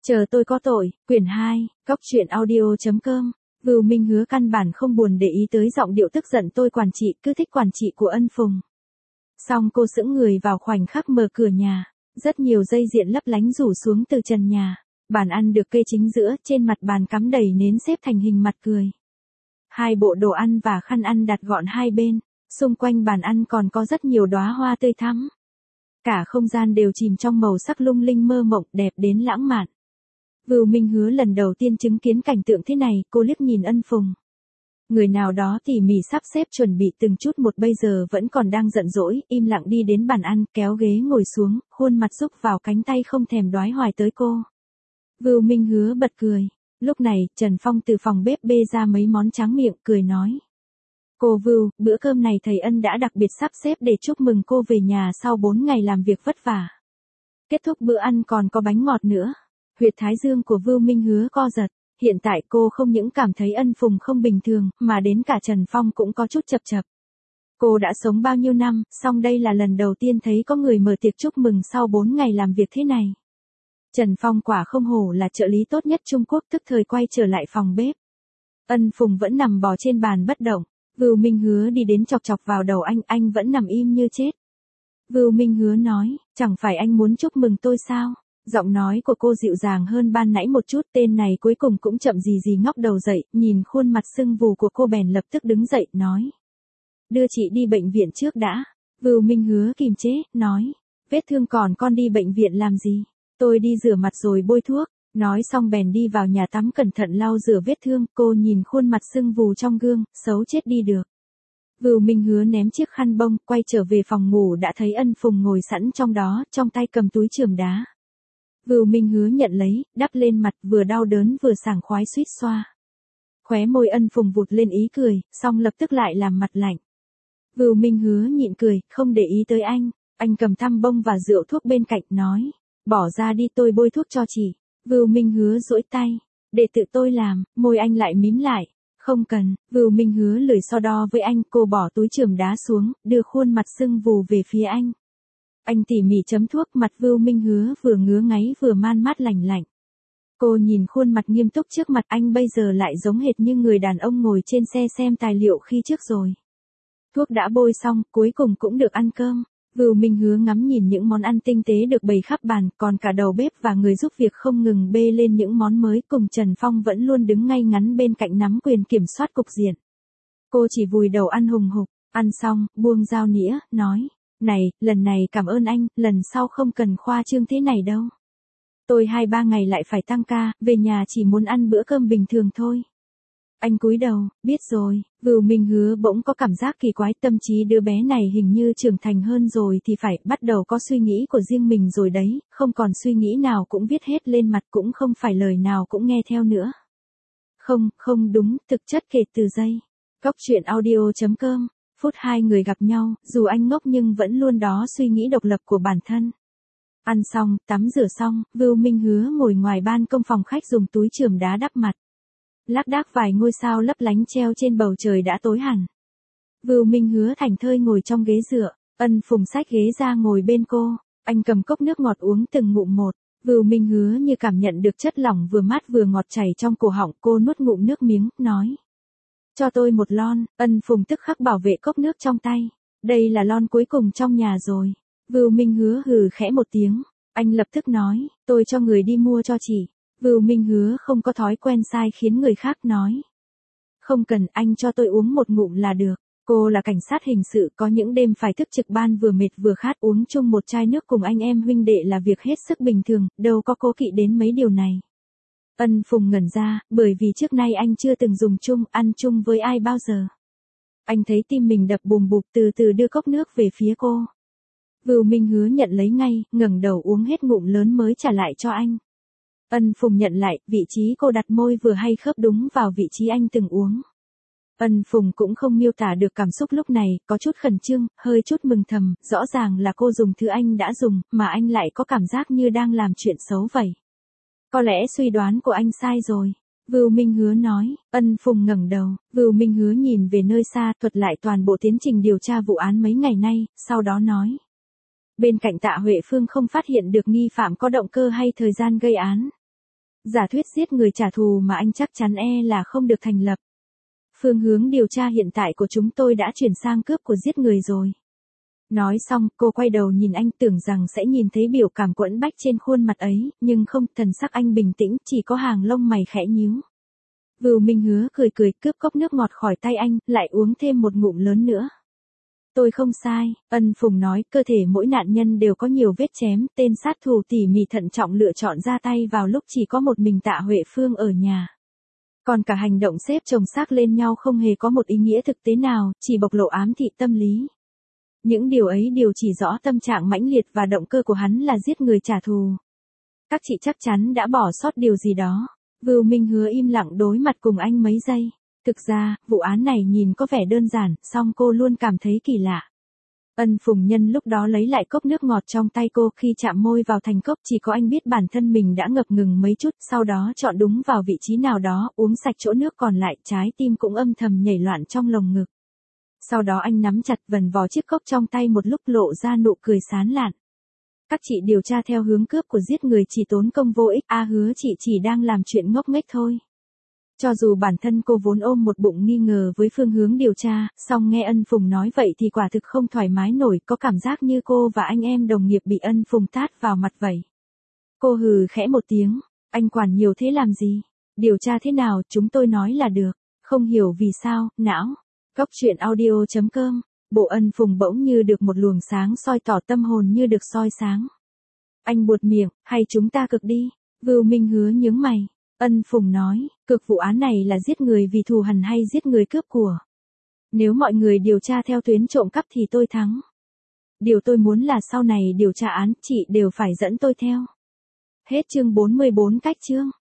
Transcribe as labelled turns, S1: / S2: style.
S1: Chờ tôi có tội, quyển 2, Cóc truyện audio.com. Vưu Minh Hứa căn bản không buồn để ý tới giọng điệu tức giận tôi quản trị, cứ thích quản trị của Ân Phùng. Xong cô sững người vào khoảnh khắc mở cửa nhà, rất nhiều dây diện lấp lánh rủ xuống từ trần nhà. Bàn ăn được kê chính giữa, trên mặt bàn cắm đầy nến xếp thành hình mặt cười. Hai bộ đồ ăn và khăn ăn đặt gọn hai bên, xung quanh bàn ăn còn có rất nhiều đóa hoa tươi thắm. Cả không gian đều chìm trong màu sắc lung linh mơ mộng, đẹp đến lãng mạn. Vưu Minh Hứa lần đầu tiên chứng kiến cảnh tượng thế này, cô liếc nhìn Ân Phùng. Người nào đó tỉ mỉ sắp xếp chuẩn bị từng chút một, bây giờ vẫn còn đang giận dỗi, im lặng đi đến bàn ăn, kéo ghế ngồi xuống, khuôn mặt xúc vào cánh tay không thèm đoái hoài tới cô. Vưu Minh Hứa bật cười. Lúc này, Trần Phong từ phòng bếp bê ra mấy món tráng miệng, cười nói. Cô Vưu, bữa cơm này thầy Ân đã đặc biệt sắp xếp để chúc mừng cô về nhà sau 4 ngày làm việc vất vả. Kết thúc bữa ăn còn có bánh ngọt nữa. Huyệt thái dương của Vưu Minh Hứa co giật. Hiện tại cô không những cảm thấy Ân Phùng không bình thường, mà đến cả Trần Phong cũng có chút chập chập. Cô đã sống bao nhiêu năm, song đây là lần đầu tiên thấy có người mở tiệc chúc mừng sau 4 ngày làm việc thế này. Trần Phong quả không hổ là trợ lý tốt nhất Trung Quốc, tức thời quay trở lại phòng bếp. Ân Phùng vẫn nằm bò trên bàn bất động. Vưu Minh Hứa đi đến chọc chọc vào đầu anh vẫn nằm im như chết. Vưu Minh Hứa nói, chẳng phải anh muốn chúc mừng tôi sao? Giọng nói của cô dịu dàng hơn ban nãy một chút, tên này cuối cùng cũng chậm gì ngóc đầu dậy, nhìn khuôn mặt sưng vù của cô bèn lập tức đứng dậy, nói. Đưa chị đi bệnh viện trước đã. Vưu Minh Hứa kìm chế, nói. Vết thương còn con đi bệnh viện làm gì? Tôi đi rửa mặt rồi bôi thuốc. Nói xong bèn đi vào nhà tắm cẩn thận lau rửa vết thương, cô nhìn khuôn mặt sưng vù trong gương, xấu chết đi được. Vưu Minh Hứa ném chiếc khăn bông, quay trở về phòng ngủ đã thấy Ân Phùng ngồi sẵn trong đó, trong tay cầm túi chườm đá. Vưu Minh Hứa nhận lấy, đắp lên mặt, vừa đau đớn vừa sảng khoái suýt xoa. Khóe môi Ân Phùng vụt lên ý cười, xong lập tức lại làm mặt lạnh. Vưu Minh Hứa nhịn cười, không để ý tới anh cầm tăm bông và rượu thuốc bên cạnh, nói. Bỏ ra đi, tôi bôi thuốc cho chị. Vưu Minh Hứa duỗi tay. Để tự tôi làm, môi anh lại mím lại. Không cần. Vưu Minh Hứa lười so đo với anh, cô bỏ túi chườm đá xuống, đưa khuôn mặt sưng vù về phía anh. Anh tỉ mỉ chấm thuốc, mặt Vưu Minh Hứa vừa ngứa ngáy vừa man mát lạnh lạnh. Cô nhìn khuôn mặt nghiêm túc trước mặt anh bây giờ lại giống hệt như người đàn ông ngồi trên xe xem tài liệu khi trước rồi. Thuốc đã bôi xong, cuối cùng cũng được ăn cơm. Vưu Minh Hứa ngắm nhìn những món ăn tinh tế được bày khắp bàn, còn cả đầu bếp và người giúp việc không ngừng bê lên những món mới, cùng Trần Phong vẫn luôn đứng ngay ngắn bên cạnh nắm quyền kiểm soát cục diện. Cô chỉ vùi đầu ăn hùng hục, ăn xong, buông dao nĩa, nói, này, lần này cảm ơn anh, lần sau không cần khoa trương thế này đâu. Tôi 2-3 ngày lại phải tăng ca, về nhà chỉ muốn ăn bữa cơm bình thường thôi. Anh cúi đầu, biết rồi. Vưu Minh Hứa bỗng có cảm giác kỳ quái, tâm trí đứa bé này hình như trưởng thành hơn rồi thì phải, bắt đầu có suy nghĩ của riêng mình rồi đấy, không còn suy nghĩ nào cũng viết hết lên mặt, cũng không phải lời nào cũng nghe theo nữa. Không đúng, thực chất kể từ giây. Cóc truyện audio.com, phút hai người gặp nhau, dù anh ngốc nhưng vẫn luôn đó suy nghĩ độc lập của bản thân. Ăn xong, tắm rửa xong, Vưu Minh Hứa ngồi ngoài ban công phòng khách dùng túi chườm đá đắp mặt. Lác đác vài ngôi sao lấp lánh treo trên bầu trời đã tối hẳn. Vưu Minh Hứa thảnh thơi ngồi trong ghế dựa, Ân Phùng xách ghế ra ngồi bên cô, anh cầm cốc nước ngọt uống từng ngụm một. Vưu Minh Hứa như cảm nhận được chất lỏng vừa mát vừa ngọt chảy trong cổ họng, cô nuốt ngụm nước miếng, nói. Cho tôi một lon. Ân Phùng tức khắc bảo vệ cốc nước trong tay. Đây là lon cuối cùng trong nhà rồi. Vưu Minh Hứa hừ khẽ một tiếng, anh lập tức nói, tôi cho người đi mua cho chị. Vưu Minh Hứa không có thói quen sai khiến người khác, nói. Không cần, anh cho tôi uống một ngụm là được. Cô là cảnh sát hình sự, có những đêm phải thức trực ban, vừa mệt vừa khát, uống chung một chai nước cùng anh em huynh đệ là việc hết sức bình thường, đâu có cố kỵ đến mấy điều này. Ân Phùng ngẩn ra, bởi vì trước nay anh chưa từng dùng chung, ăn chung với ai bao giờ. Anh thấy tim mình đập bùm bụp, từ từ đưa cốc nước về phía cô. Vưu Minh Hứa nhận lấy ngay, ngẩng đầu uống hết ngụm lớn mới trả lại cho anh. Ân Phùng nhận lại, vị trí cô đặt môi vừa hay khớp đúng vào vị trí anh từng uống. Ân Phùng cũng không miêu tả được cảm xúc lúc này, có chút khẩn trương, hơi chút mừng thầm, rõ ràng là cô dùng thứ anh đã dùng, mà anh lại có cảm giác như đang làm chuyện xấu vậy. Có lẽ suy đoán của anh sai rồi. Vưu Minh Hứa nói. Ân Phùng ngẩng đầu, Vưu Minh Hứa nhìn về nơi xa, thuật lại toàn bộ tiến trình điều tra vụ án mấy ngày nay, sau đó nói. Bên cạnh Tạ Huệ Phương không phát hiện được nghi phạm có động cơ hay thời gian gây án. Giả thuyết giết người trả thù mà anh chắc chắn là không được thành lập. Phương hướng điều tra hiện tại của chúng tôi đã chuyển sang cướp của giết người rồi. Nói xong, cô quay đầu nhìn anh, tưởng rằng sẽ nhìn thấy biểu cảm quẫn bách trên khuôn mặt ấy, nhưng không, thần sắc anh bình tĩnh, chỉ có hàng lông mày khẽ nhíu. Vưu Minh Hứa cười cười, cướp cốc nước ngọt khỏi tay anh, lại uống thêm một ngụm lớn nữa. Tôi không sai, Ân Phùng nói, cơ thể mỗi nạn nhân đều có nhiều vết chém, tên sát thủ tỉ mỉ thận trọng lựa chọn ra tay vào lúc chỉ có một mình Tạ Huệ Phương ở nhà. Còn cả hành động xếp chồng xác lên nhau không hề có một ý nghĩa thực tế nào, chỉ bộc lộ ám thị tâm lý. Những điều ấy đều chỉ rõ tâm trạng mãnh liệt và động cơ của hắn là giết người trả thù. Các chị chắc chắn đã bỏ sót điều gì đó. Vưu Minh Hứa im lặng đối mặt cùng anh mấy giây. Thực ra, vụ án này nhìn có vẻ đơn giản, song cô luôn cảm thấy kỳ lạ. Ân Phùng Nhân lúc đó lấy lại cốc nước ngọt trong tay cô, khi chạm môi vào thành cốc chỉ có anh biết bản thân mình đã ngập ngừng mấy chút, sau đó chọn đúng vào vị trí nào đó, uống sạch chỗ nước còn lại, trái tim cũng âm thầm nhảy loạn trong lồng ngực. Sau đó anh nắm chặt vần vò chiếc cốc trong tay một lúc, lộ ra nụ cười sán lạn. Các chị điều tra theo hướng cướp của giết người chỉ tốn công vô ích, hứa chị chỉ đang làm chuyện ngốc nghếch thôi. Cho dù bản thân cô vốn ôm một bụng nghi ngờ với phương hướng điều tra, song nghe Ân Phùng nói vậy thì quả thực không thoải mái nổi, có cảm giác như cô và anh em đồng nghiệp bị Ân Phùng tát vào mặt vậy. Cô hừ khẽ một tiếng, anh quản nhiều thế làm gì? Điều tra thế nào, chúng tôi nói là được. Không hiểu vì sao, não. Góc truyện audio.com, bộ Ân Phùng bỗng như được một luồng sáng soi tỏ, tâm hồn như được soi sáng. Anh buột miệng, hay chúng ta cực đi? Vưu Minh Hứa nhướng mày. Ân Phùng nói, cực vụ án này là giết người vì thù hằn hay giết người cướp của? Nếu mọi người điều tra theo tuyến trộm cắp thì tôi thắng. Điều tôi muốn là sau này điều tra án, chị đều phải dẫn tôi theo. Hết chương 44 cách chương.